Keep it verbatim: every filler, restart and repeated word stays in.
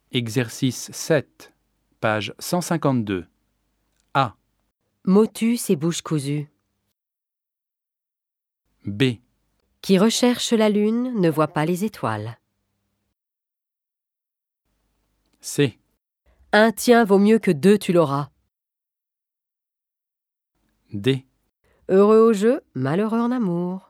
Exercice sept, page cent cinquante-deux. A. Motus et bouche cousue. B. Qui recherche la lune ne voit pas les étoiles. C. Un tien vaut mieux que deux tu l'auras. D. Heureux au jeu, malheureux en amour.